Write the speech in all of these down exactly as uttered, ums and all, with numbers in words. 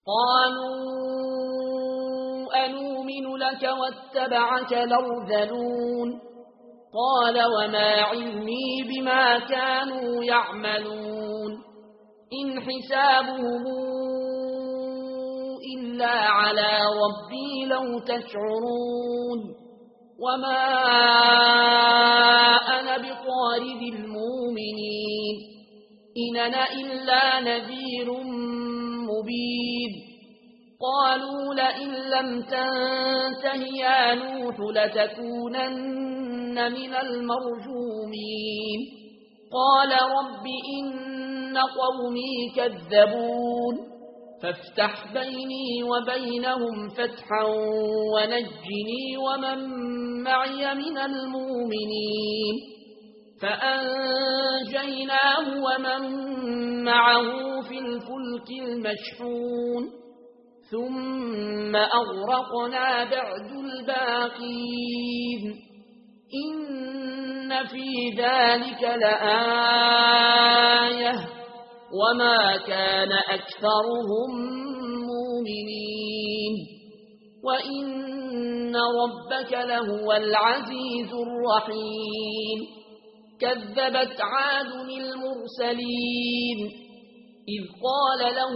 قالوا أنؤمن لك واتبعك الأرذلون قال وما علمي بما كانوا يعملون إن حسابهم إلا على ربي لو تشعرون وما أنا بطارد المؤمنين إن أنا إلا نذير مبين قالوا لئن لم تنته يا نوح لتكونن من المرجومين قال رب إن قومي كذبون فافتح بيني وبينهم فتحا ونجني ومن معي من المؤمنين فأنجيناه ومن معه في الفلك المشحون ثم أغرقنا بعد الباقين إن في ذلك لآية وما كان أكثرهم مؤمنين وإن ربك لهو العزيز الرحيم كذبت عاد المرسلين إذ قال له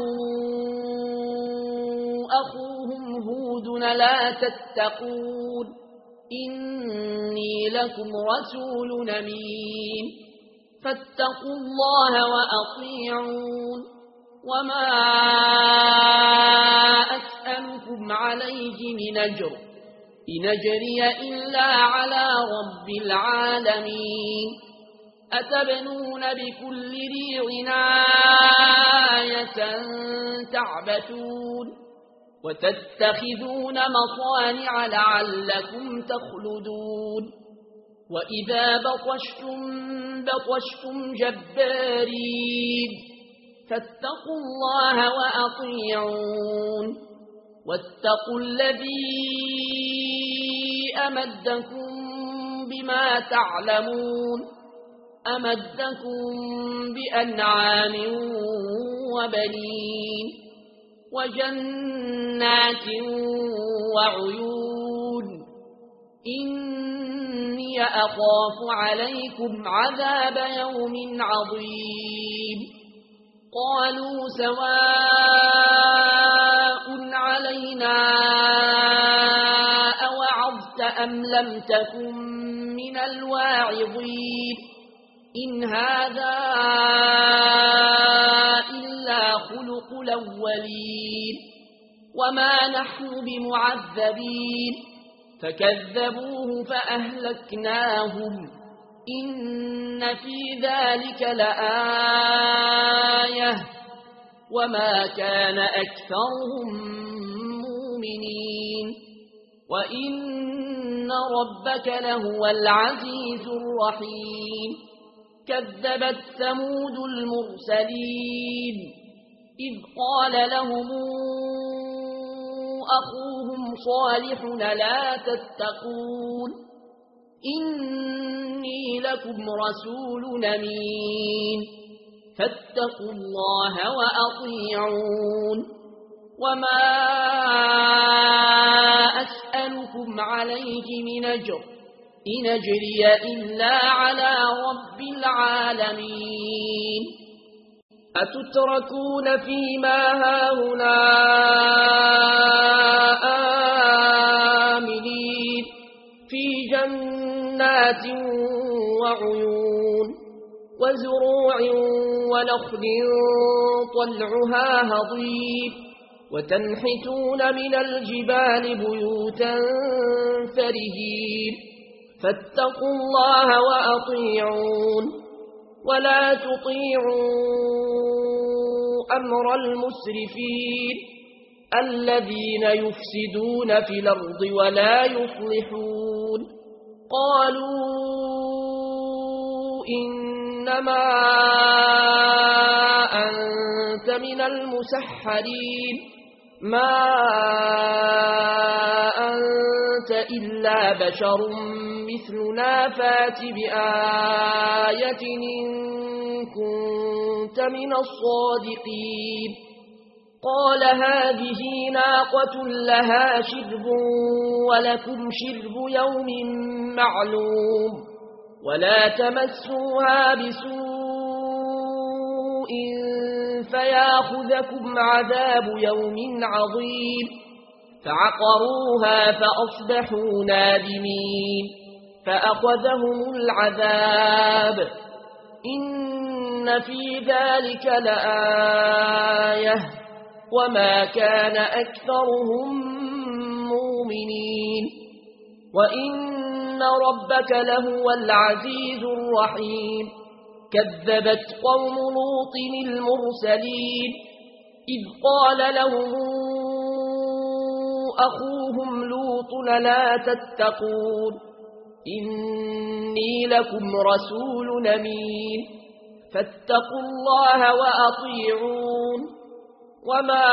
أخوهم هود لا تتقون إني لكم رسول أمين فاتقوا الله وأطيعون وما أسألكم عليه من أجر إن أجري إلا على رب العالمين أتبنون بكل ريع آية تعبثون وتتخذون مصانع لعلكم تخلدون وإذا بطشتم بطشتم جبارين فاتقوا الله وأطيعون واتقوا الذي أمدكم بما تعلمون أمدكم بأنعام وبنين وجنات وعيون إني أخاف عليكم عذاب يوم عظيم قالوا سواء علينا أوعظت أم لم تكن من الواعظين إن هذا إلا خلق الأولين وما نحن بمعذبين فكذبوه فأهلكناهم إن في ذلك لآية وما كان أكثرهم مؤمنين وإن ربك لهو العزيز الرحيم كذبت ثمود المرسلين إذ قال لهم أخوهم صالح لا تتقون إني لكم رسول أمين فاتقوا الله وأطيعون وما أسألكم عليه من أجر إن أجري إلا على رب العالمين أتتركون فيما هاهنا آمنين في جنات وعيون وزروع ونخل طلعها هضيم وتنحتون من الجبال بيوتا فرهين فاتقوا الله وأطيعون ولا تطيعوا أمر المسرفين الذين يفسدون في الأرض ولا يصلحون قالوا إنما أنت من المسحرين ما أنت إلا بشر مثلنا فات بآية إن كنت من الصادقين قال هذه ناقة لها شرب ولكم شرب يوم معلوم ولا تمسوها بسوء فياخذكم عذاب يوم عظيم فعقروها فأصبحوا نادمين فأخذهم العذاب إن في ذلك لآية وما كان أكثرهم مؤمنين وإن ربك لهو العزيز الرحيم كذبت قوم لوط المرسلين إذ قال لهم أخوهم لوط لا تتقون إني لكم رسول أمين فاتقوا الله وأطيعون وما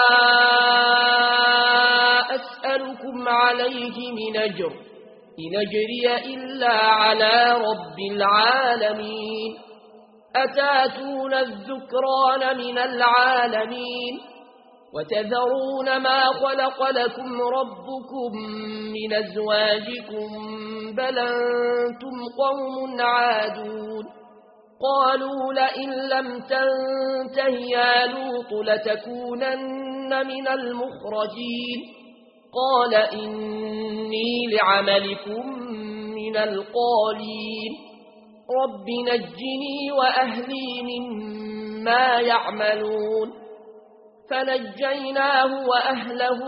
أسألكم عليه من أجر إن أجري إلا على رب العالمين أتاتون الذكران من العالمين وتذرون ما خلق لكم ربكم من أزواجكم بل أنتم قوم عادون قالوا لئن لم تنته يا لوط لتكونن من المخرجين قال إني لعملكم من القالين رب نجني وأهلي مما يعملون فنجيناه وأهله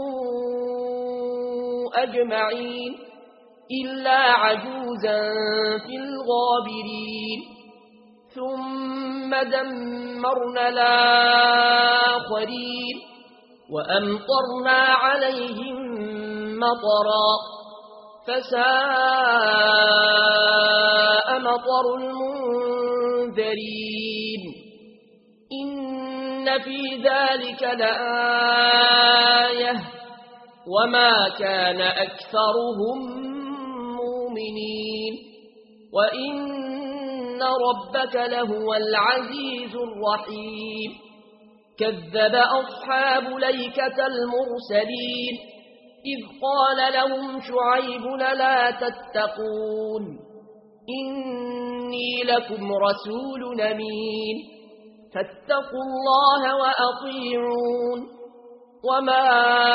أجمعين إلا عجوزا في الغابرين ثم دمرنا الآخرين وأمطرنا عليهم مطرا فساء مطر المنذرين إن في ذلك لآية وما كان أكثرهم مؤمنين وإن ربك لهو العزيز الرحيم كذب أصحاب ليكة المرسلين إذ قال لهم شعيب لا تتقون إني لكم رسول أمين فاتقوا الله وأطيعون وما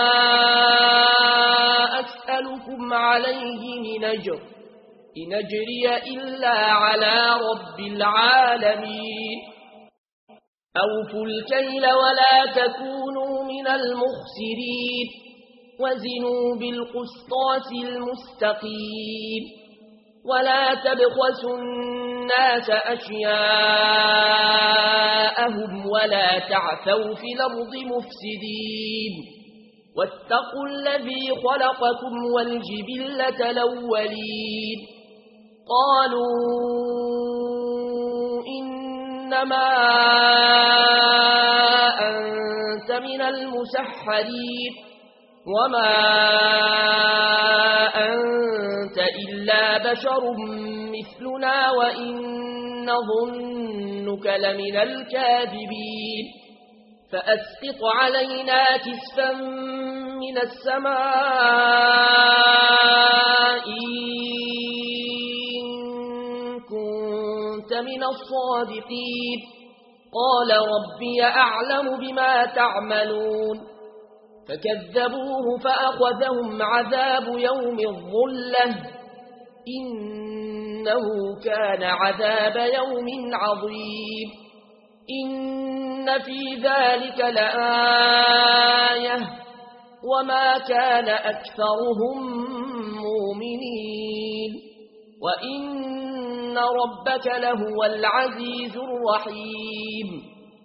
أسألكم عليه من أجر إن أجري إلا على رب العالمين أوفوا الكيل ولا تكونوا من المخسرين وزنوا بالقسطاس المستقيم ولا تبخسوا الناس أشياءهم ولا تعثوا في الأرض مفسدين واتقوا الذي خلقكم والجبلة الأولين قالوا إنما أنت من المسحرين وما أنت إلا بشر مثلنا وإن نظنك لمن الكاذبين فأسقط علينا كسفا من السماء إن كنت من الصادقين قال ربي أعلم بما تعملون فكذبوه فأخذهم عذاب يوم الظلة إنه كان عذاب يوم عظيم إن في ذلك لآية وما كان أكثرهم مؤمنين وإن ربك لهو العزيز الرحيم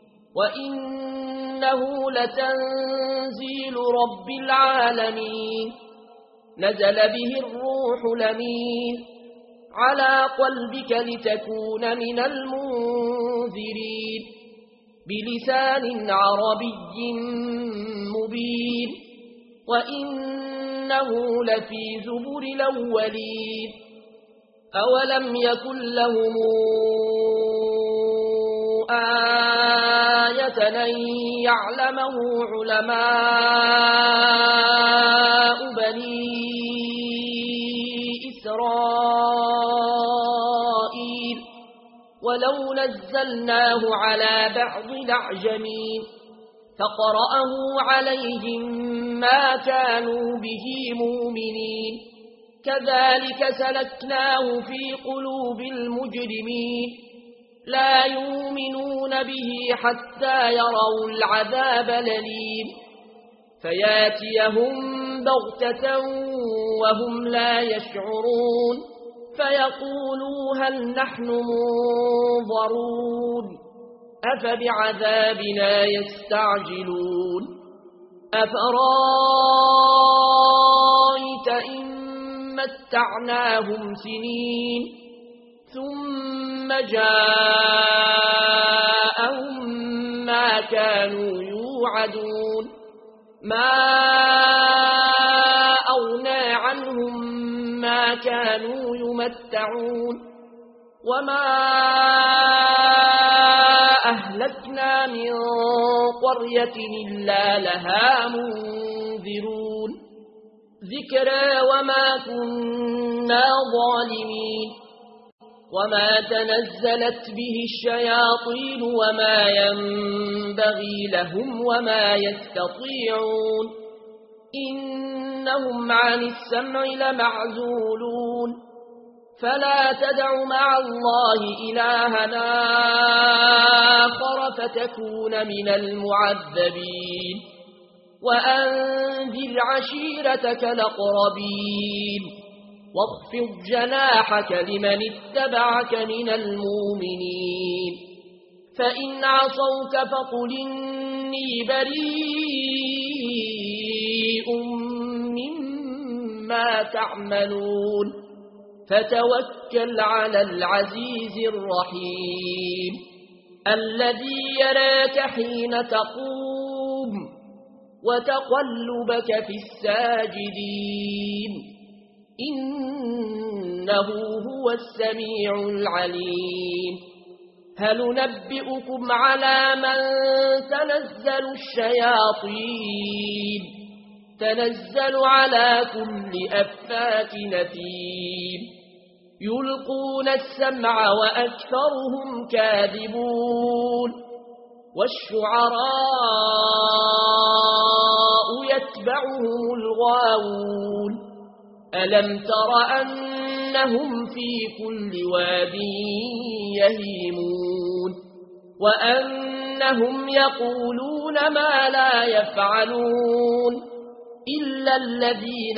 وإنه لتنزيل رب العالمين نزل به الروح الأمين على قلبك لتكون من المنذرين بلسان عربي مبين وإنه لفي زبر الأولين أولم يكن لهم آية أن يعلمه علماء بني إسرائيل ولو نزلناه على بعض الأعجمين فقرأه عليهم ما كانوا به مؤمنين كذلك سلكناه في قلوب المجرمين لا يؤمنون به حتى يروا العذاب الأليم فياتيهم بغتة وهم لا يشعرون فيقولوا هل نحن منظرون أفبعذابنا يستعجلون أفرايت إن متعناهم سنين ثم جاءهم ما كانوا يوعدون ما أغنى عنهم ما كانوا يمتعون وما أهلكنا من قرية إلا لها منذرون ذكرى وما كنا ظالمين وما تنزلت به الشياطين وما ينبغي لهم وما يستطيعون إنهم عن السمع لمعزولون فلا تدع مع الله إلها آخر فتكون من المعذبين وأنذر عشيرتك الأقربين واخفض جناحك لمن اتبعك من المؤمنين فإن عصوك فقل إني بريء مما تعملون فتوكل على العزيز الرحيم الذي يراك حين تقوم وتقلبك في الساجدين إنه هو السميع العليم هل ننبئكم على من تنزل الشياطين تنزل على كل أفاك نثيم يلقون السمع وأكثرهم كاذبون والشعراء يتبعهم الغاوون ألم تر أنهم في كل واد يهيمون وأنهم يقولون ما لا يفعلون إلا الذين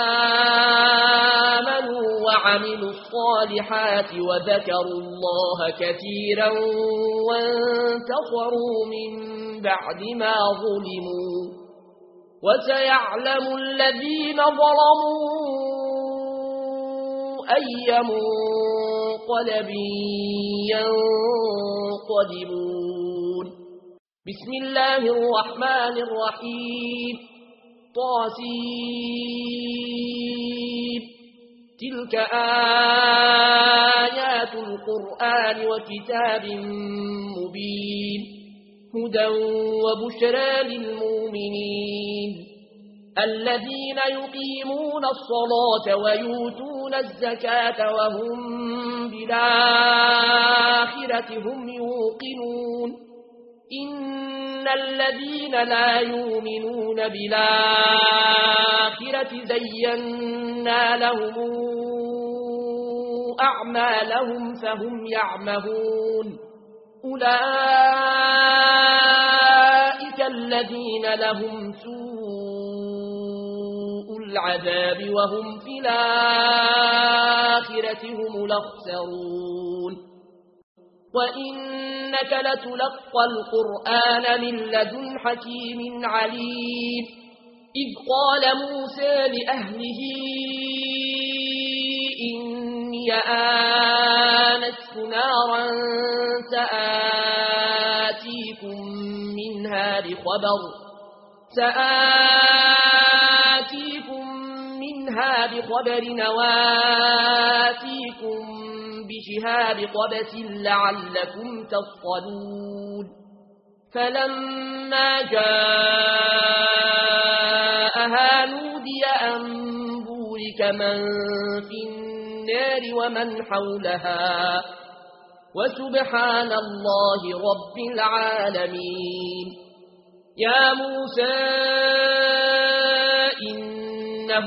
آمنوا وعملوا الصالحات وذكروا الله كثيرا وانتصروا من بعد ما ظلموا وسيعلم الذين ظلموا أي منقلب ينقلبون بسم الله الرحمن الرحيم طاسين تلك آيات القرآن وكتاب مبين هدى وبشرى للمؤمنين الذين يقيمون الصلاة ويؤتون الزكاة وهم بالآخرة هم يوقنون إن الذين لا يؤمنون بالآخرة زينا لهم أعمالهم فهم يعمهون أولئك الذين لهم سوء العذاب وهم في الآخرة هم الأخسرون وإنك لتلقى القرآن من لدن حكيم عليم إذ قال موسى لأهله إني آنست نارا سآتيكم منها بخبر سآتيكم منها بخبر نواتيكم بشهاب قبس لعلكم تصطلون فلما جاءها نودي أن بورك من في النار ومن حولها وسبحان الله رب العالمين. يا موسى إنه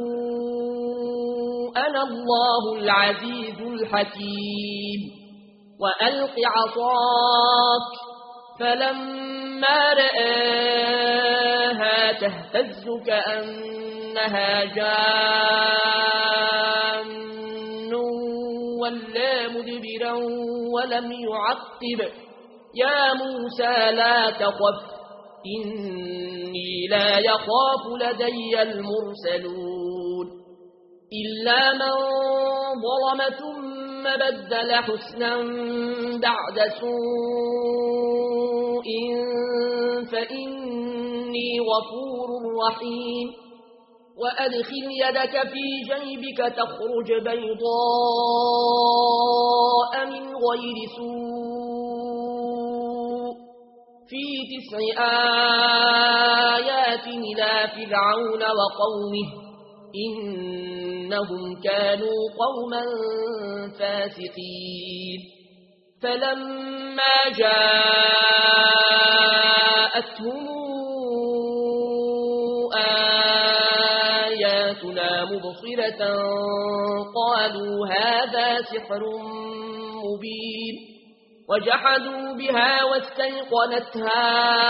أنا الله العزيز الحكيم وألق عصاك. فلما رآها تهتز كأنها جان ولا مدبرا ولم يعقب. يا موسى لا تخف إني لا يخاف لدي المرسلون إلا من ظلم ثم بدل حسنا بعد سوء فإني غفور رحيم. وأدخل يدك في جيبك تخرج بيضاء من غير سوء في تسع آيات إلى فرعون وقومه إنهم كانوا قوما فاسقين. فلما جاءتهم آياتنا مبصرة قالوا هذا سحر مبين وجحدوا بها واستيقنتها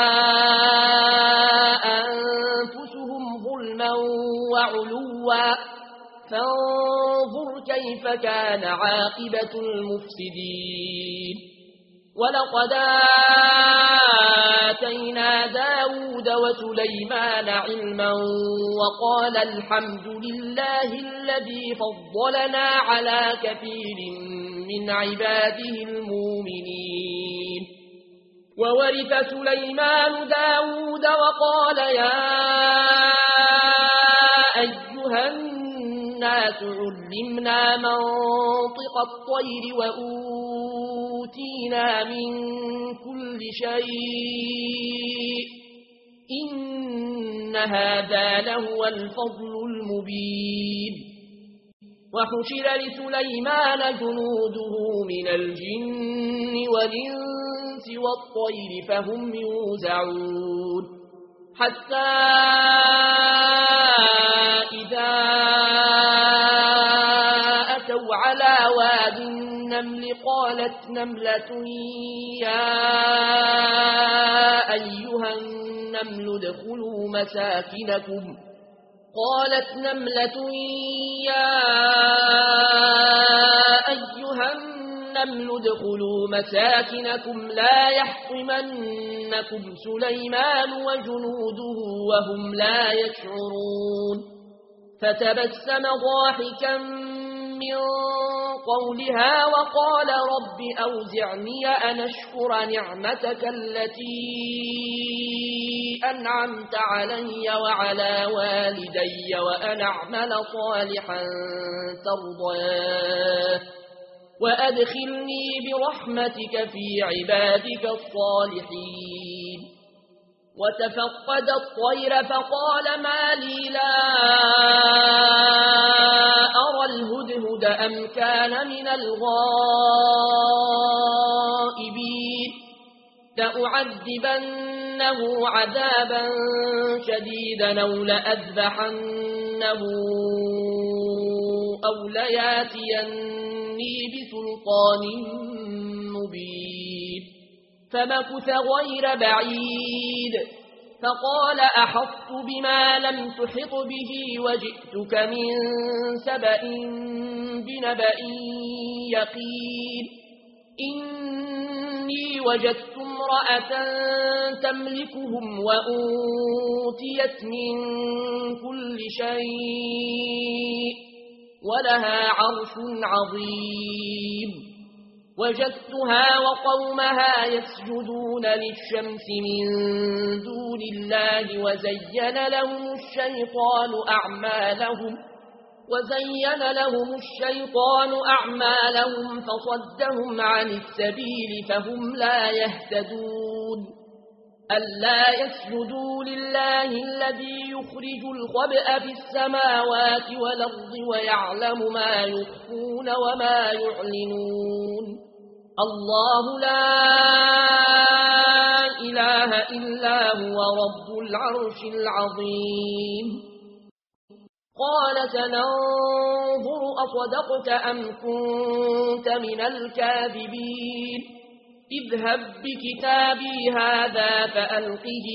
أنفسهم ظلما وعلوا فانظر كيف كان عاقبة المفسدين. ولقد آتينا داود وسليمان علما وقال الحمد لله الذي فضلنا على كثير من عباده المؤمنين. وورث سليمان داود وقال يا أيها الناس علمنا منطق الطير وأوتينا من كل شيء إن هذا لهو الفضل المبين. وحشر لسليمان جنوده من الجن والإنس والطير فهم يوزعون حتى إذا أتوا على واد النمل قالت نملة يا أيها النمل ادخلوا مساكنكم قالت نملة يا أيها النمل ادخلوا مساكنكم لا يحطمنكم سليمان وجنوده وهم لا يشعرون. فتبسم ضاحكا من قولها وقال رب أوزعني أن أشكر نعمتك التي أنعمت علي وعلى والدي وأن أعمل صالحا ترضاه وأدخلني برحمتك في عبادك الصالحين. وتفقد الطير فقال ما لي لا أرى الهدهد أم كان من الغائبين لأعذبنه عذابا شديدا أو لأذبحنه أو لياتيني بسلطان مبين. فمكث غير بعيد فقال أحطت بما لم تحط به وجئتك من سبأ بنبأ يقين. إني وجدت امرأة تملكهم وأوتيت من كل شيء ولها عرش عظيم. وجدتها وقومها يسجدون للشمس من دون الله وزين لهم الشيطان أعمالهم وزين لهم الشيطان أعمالهم فصدهم عن السبيل فهم لا يهتدون. ألا يسجدوا لله الذي يخرج الخبأ في السماوات والأرض ويعلم ما يخفون وما يعلنون الله لا إله إلا هو رب العرش العظيم قال سننظر أصدقت أم كنت من الكاذبين اذهب بكتابي هذا فألقه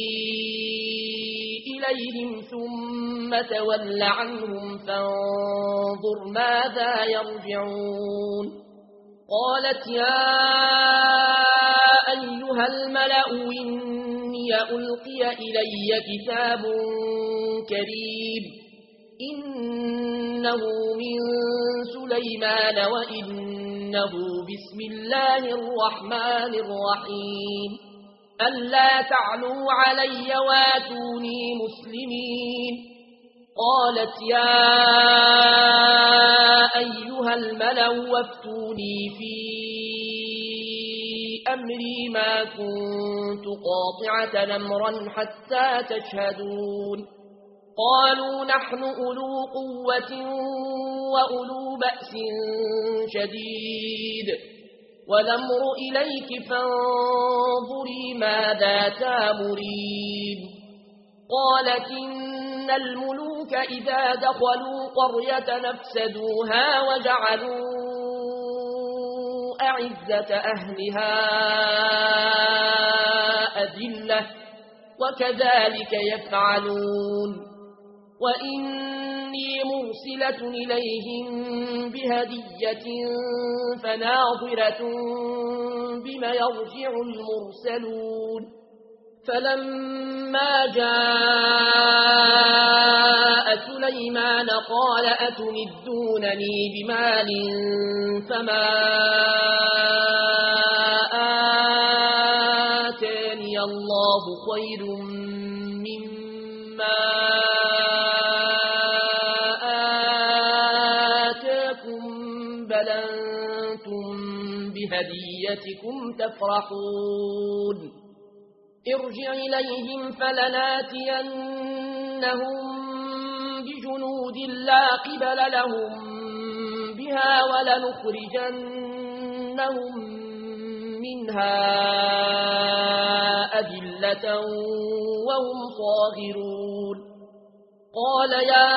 إليهم ثم تول عنهم فانظر ماذا يرجعون قالت يا أيها الملأ إني ألقي إلي كتاب كريم إنه من سليمان وإنه بسم الله الرحمن الرحيم ألا تعلوا علي واتوني مسلمين قالت يا أيها الملأ وافتوني في أمري ما كنت قاطعة أمرا حتى تشهدون قالوا نحن أولو قوة وأولو بأس شديد والأمر إليك فانظري ماذا تامرين قالت إن الملوك إذا دخلوا قرية نفسدوها وجعلوا أعزة أهلها أذلة وكذلك يفعلون وإني مرسلة إليهم بهدية فناظرة بما يرجع المرسلون فلما جاء سليمان قال أتمدونني بمال فما آتاني الله خير مما بهديتكم تفرحون ارجع إليهم فلناتينهم بجنود لا قبل لهم بها ولنخرجنهم منها أذلة وهم صاغرون قال يا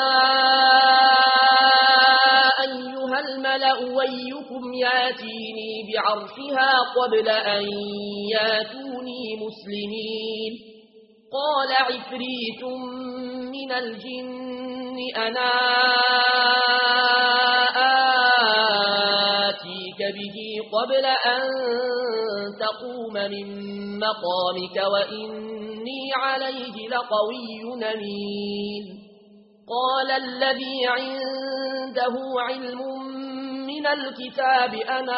أيها الملأ ويكم ياتيني بعرشها قبل أن ياتوني مسلمين قال عفريت من الجن أنا آتيك به قبل أن تقوم من مقامك وإني عليه لقوي أمين قال الذي عنده علم من الكتاب أنا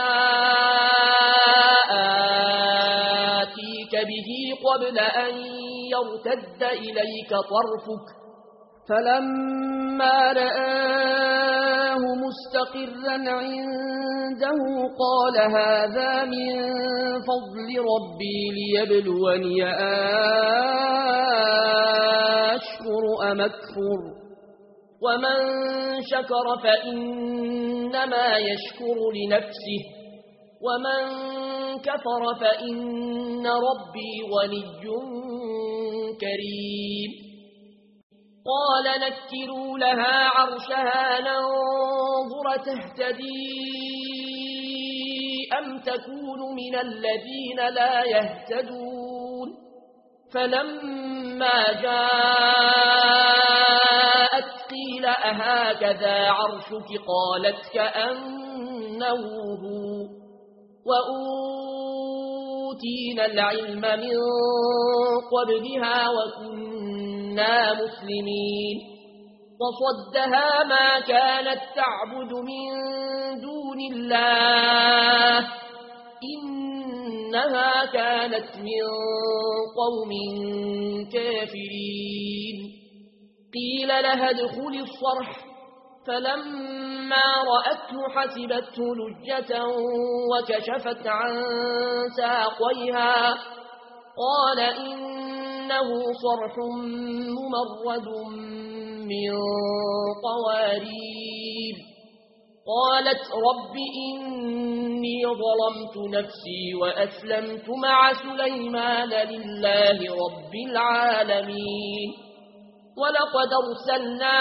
آتيك به قبل أن يرتد إليك طرفك فلما رآه مستقرا عنده قال هذا من فضل ربي ليبلوني أشكر أم أكفر ومن شكر فإنما يشكر لنفسه ومن كفر فإن ربي غني كريم قال نكروا لها عرشها ننظر تهتدي أم تكون من الذين لا يهتدون فلما جاءت قيل أهكذا عرشك قالت كأنه هو وأوتينا العلم من قبلها وكنا مسلمين وصدها ما كانت تعبد من دون الله إنها كانت من قوم كافرين قيل لها ادخل الصرح فلما رأته حسبته لجة وكشفت عن ساقيها قال إنه صرح ممرد من قوارير. قالت رب إني ظلمت نفسي وأسلمت مع سليمان لله رب العالمين. ولقد أرسلنا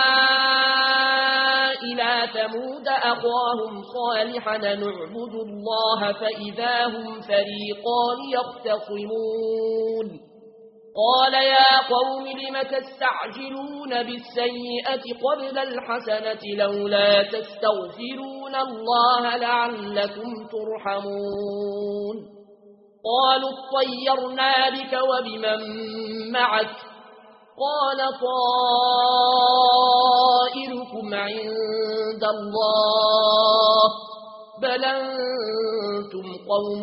إلى ثمود أخاهم صالحا نعبد الله فإذا هم فريقان يختصمون. قال يا قوم لم تستعجلون بالسيئة قبل الحسنة لولا تستغفرون الله لعلكم ترحمون. قالوا اطيرنا بك وبمن معك قال طائركم عند الله بل أنتم قوم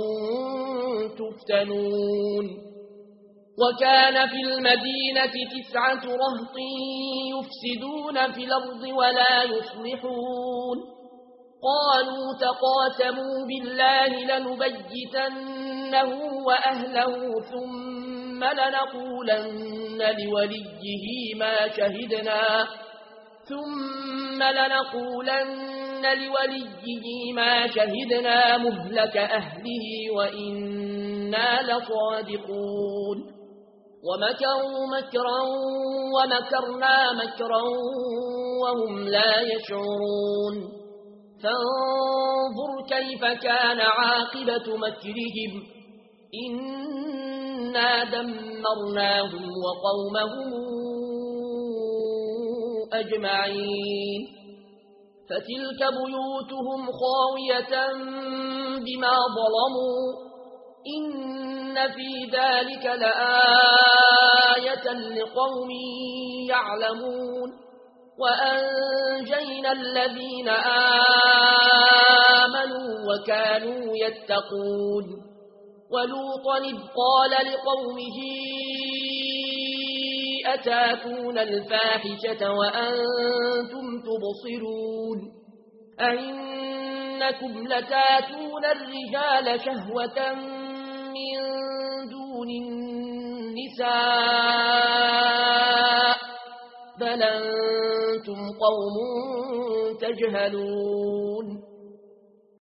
تفتنون. وكان في المدينة تسعة رهط يفسدون في الأرض ولا يصلحون. قالوا تقاسموا بالله لنبيتنه وأهله ثم لنقولن لوليه ما شهدنا ثم لنقولن لوليه ما شهدنا مهلك أهله وإنا لصادقون. ومكروا مكرا ومكرنا مكرا وهم لا يشعرون. فانظر كيف كان عاقبة مكرهم إنا دمرناهم وقومهم أجمعين. فتلك بيوتهم خاوية بما ظلموا إن في ذلك لآية لقوم يعلمون. وأنجينا الذين آمنوا وكانوا يتقون. ولوطا إذ قال لقومه أتاتون الفاحشة وأنتم تبصرون أئنكم لتاتون الرجال شهوة من دون النساء بل أنتم قوم تجهلون.